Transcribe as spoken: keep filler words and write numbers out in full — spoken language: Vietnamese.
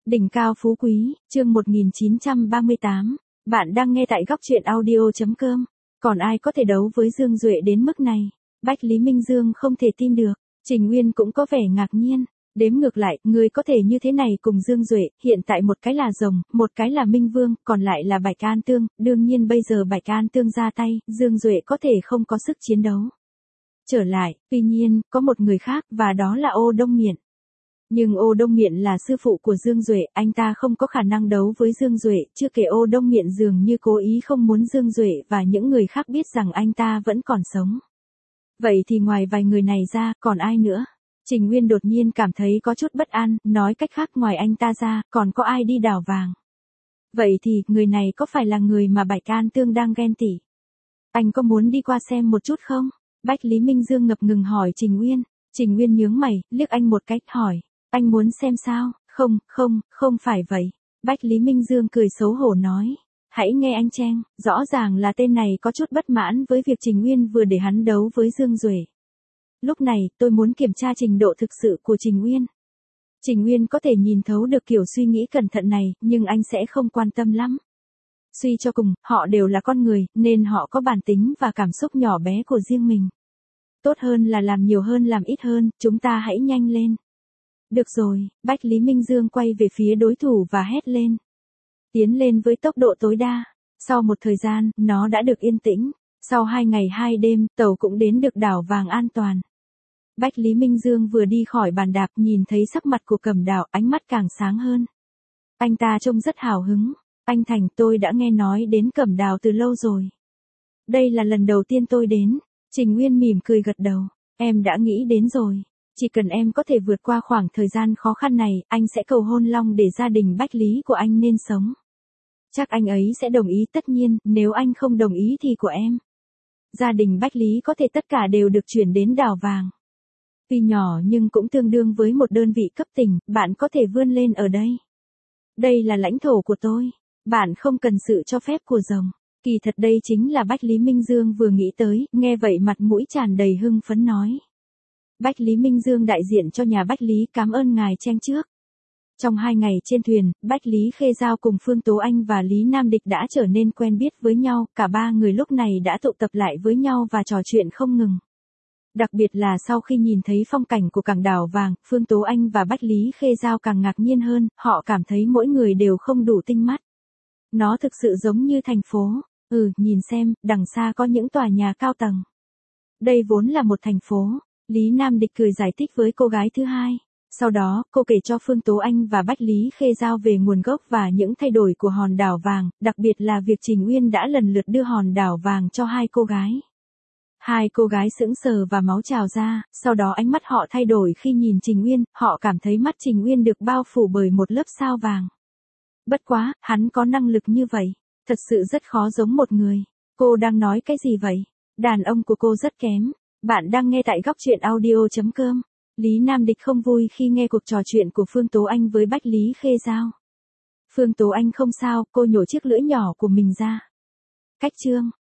Đỉnh cao phú quý, chương một nghìn chín trăm ba mươi tám. Bạn đang nghe tại góc truyện audio chấm com. Còn ai có thể đấu với Dương Duệ đến mức này? Bách Lý Minh Dương không thể tin được. Trình Nguyên cũng có vẻ ngạc nhiên. Đếm ngược lại, người có thể như thế này cùng Dương Duệ, hiện tại một cái là rồng, một cái là Minh Vương, còn lại là Bạch An Tương. Đương nhiên bây giờ Bạch An Tương ra tay, Dương Duệ có thể không có sức chiến đấu. Trở lại, tuy nhiên, có một người khác, và đó là Ô Đông Miện. Nhưng Ô Đông Miện là sư phụ của Dương Duệ, anh ta không có khả năng đấu với Dương Duệ, chưa kể Ô Đông Miện dường như cố ý không muốn Dương Duệ và những người khác biết rằng anh ta vẫn còn sống. Vậy thì ngoài vài người này ra, còn ai nữa? Trình Nguyên đột nhiên cảm thấy có chút bất an, nói cách khác ngoài anh ta ra, còn có ai đi đào vàng? Vậy thì, người này có phải là người mà Bạch An Tương đang ghen tị? Anh có muốn đi qua xem một chút không? Bách Lý Minh Dương ngập ngừng hỏi Trình Nguyên. Trình Nguyên nhướng mày, liếc anh một cách, hỏi. Anh muốn xem sao? Không, không, không phải vậy. Bách Lý Minh Dương cười xấu hổ nói. Hãy nghe anh Trang, rõ ràng là tên này có chút bất mãn với việc Trình Nguyên vừa để hắn đấu với Dương Duệ. Lúc này, tôi muốn kiểm tra trình độ thực sự của Trình Nguyên. Trình Nguyên có thể nhìn thấu được kiểu suy nghĩ cẩn thận này, nhưng anh sẽ không quan tâm lắm. Suy cho cùng, họ đều là con người, nên họ có bản tính và cảm xúc nhỏ bé của riêng mình. Tốt hơn là làm nhiều hơn làm ít hơn, chúng ta hãy nhanh lên. Được rồi, Bách Lý Minh Dương quay về phía đối thủ và hét lên. Tiến lên với tốc độ tối đa. Sau một thời gian, nó đã được yên tĩnh. Sau hai ngày hai đêm, tàu cũng đến được đảo vàng an toàn. Bách Lý Minh Dương vừa đi khỏi bàn đạp nhìn thấy sắc mặt của Cẩm Đào, ánh mắt càng sáng hơn. Anh ta trông rất hào hứng. Anh Thành, tôi đã nghe nói đến Cẩm Đào từ lâu rồi. Đây là lần đầu tiên tôi đến. Trình Nguyên mỉm cười gật đầu. Em đã nghĩ đến rồi. Chỉ cần em có thể vượt qua khoảng thời gian khó khăn này, anh sẽ cầu hôn Long để gia đình Bách Lý của anh nên sống. Chắc anh ấy sẽ đồng ý, tất nhiên, nếu anh không đồng ý thì của em. Gia đình Bách Lý có thể tất cả đều được chuyển đến đảo vàng. Tuy nhỏ nhưng cũng tương đương với một đơn vị cấp tỉnh, bạn có thể vươn lên ở đây. Đây là lãnh thổ của tôi. Bạn không cần sự cho phép của rồng. Kỳ thật đây chính là Bách Lý Minh Dương vừa nghĩ tới, nghe vậy mặt mũi tràn đầy hưng phấn nói. Bách Lý Minh Dương đại diện cho nhà Bách Lý, cảm ơn ngài Trang trước. Trong hai ngày trên thuyền, Bách Lý Khê Giao cùng Phương Tố Anh và Lý Nam Địch đã trở nên quen biết với nhau, cả ba người lúc này đã tụ tập lại với nhau và trò chuyện không ngừng. Đặc biệt là sau khi nhìn thấy phong cảnh của cảng đảo vàng, Phương Tố Anh và Bách Lý Khê Giao càng ngạc nhiên hơn, họ cảm thấy mỗi người đều không đủ tinh mắt. Nó thực sự giống như thành phố. Ừ, nhìn xem, đằng xa có những tòa nhà cao tầng. Đây vốn là một thành phố. Lý Nam Địch cười giải thích với cô gái thứ hai. Sau đó, cô kể cho Phương Tố Anh và Bách Lý Khê Giao về nguồn gốc và những thay đổi của hòn đảo vàng, đặc biệt là việc Trình Nguyên đã lần lượt đưa hòn đảo vàng cho hai cô gái. Hai cô gái sững sờ và máu trào ra, sau đó ánh mắt họ thay đổi khi nhìn Trình Nguyên, họ cảm thấy mắt Trình Nguyên được bao phủ bởi một lớp sao vàng. Bất quá, hắn có năng lực như vậy, thật sự rất khó giống một người. Cô đang nói cái gì vậy? Đàn ông của cô rất kém. Bạn đang nghe tại góc truyện audio chấm com. Lý Nam Địch không vui khi nghe cuộc trò chuyện của Phương Tố Anh với Bách Lý Khê Giao. Phương Tố Anh không sao, cô nhổ chiếc lưỡi nhỏ của mình ra. Cách chương.